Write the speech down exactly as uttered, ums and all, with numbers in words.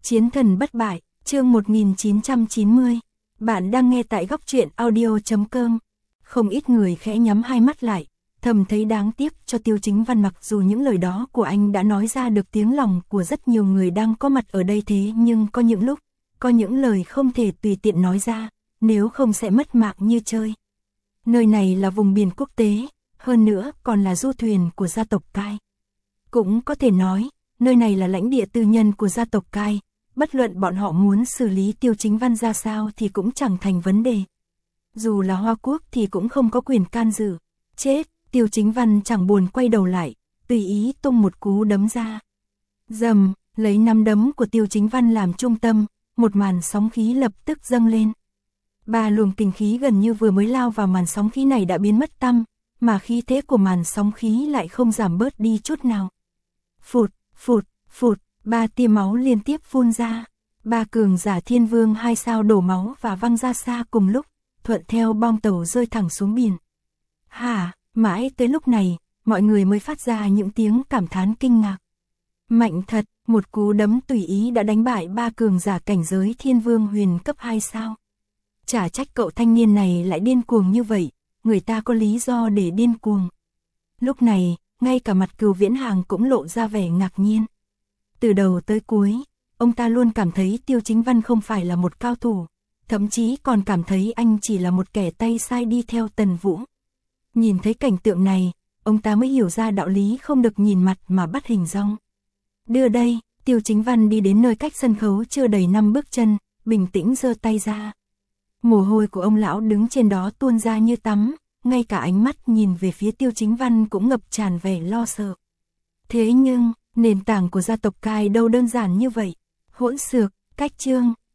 Chiến thần bất bại, chương một nghìn chín trăm chín mươi. Bạn đang nghe tại góc truyện audio chấm com. Không ít người khẽ nhắm hai mắt lại, thầm thấy đáng tiếc cho Tiêu Chính Văn, mặc dù những lời đó của anh đã nói ra được tiếng lòng của rất nhiều người đang có mặt ở đây, thế nhưng có những lúc, có những lời không thể tùy tiện nói ra, nếu không sẽ mất mạng như chơi. Nơi này là vùng biển quốc tế, hơn nữa còn là du thuyền của gia tộc Cai. Cũng có thể nói, nơi này là lãnh địa tư nhân của gia tộc Cai, bất luận bọn họ muốn xử lý Tiêu Chính Văn ra sao thì cũng chẳng thành vấn đề. Dù là Hoa Quốc thì cũng không có quyền can dự. Chết, Tiêu Chính Văn chẳng buồn quay đầu lại, tùy ý tung một cú đấm ra. Dầm, lấy nắm đấm của Tiêu Chính Văn làm trung tâm, một màn sóng khí lập tức dâng lên. Ba luồng kình khí gần như vừa mới lao vào màn sóng khí này đã biến mất tăm, mà khí thế của màn sóng khí lại không giảm bớt đi chút nào. Phụt, phụt, phụt, ba tia máu liên tiếp phun ra. Ba cường giả thiên vương hai sao đổ máu và văng ra xa cùng lúc, thuận theo bong tàu rơi thẳng xuống biển. Hả, mãi tới lúc này, mọi người mới phát ra những tiếng cảm thán kinh ngạc. Mạnh thật, một cú đấm tùy ý đã đánh bại ba cường giả cảnh giới thiên vương huyền cấp hai sao. Chả trách cậu thanh niên này lại điên cuồng như vậy, người ta có lý do để điên cuồng. Lúc này, ngay cả mặt Cừu Viễn Hàng cũng lộ ra vẻ ngạc nhiên. Từ đầu tới cuối, ông ta luôn cảm thấy Tiêu Chính Văn không phải là một cao thủ, thậm chí còn cảm thấy anh chỉ là một kẻ tay sai đi theo Tần Vũ. Nhìn thấy cảnh tượng này, ông ta mới hiểu ra đạo lý không được nhìn mặt mà bắt hình dong. Đưa đây, Tiêu Chính Văn đi đến nơi cách sân khấu chưa đầy năm bước chân, bình tĩnh giơ tay ra. Mồ hôi của ông lão đứng trên đó tuôn ra như tắm, ngay cả ánh mắt nhìn về phía Tiêu Chính Văn cũng ngập tràn vẻ lo sợ. Thế nhưng, nền tảng của gia tộc Cai đâu đơn giản như vậy. Hỗn xược, cách chương,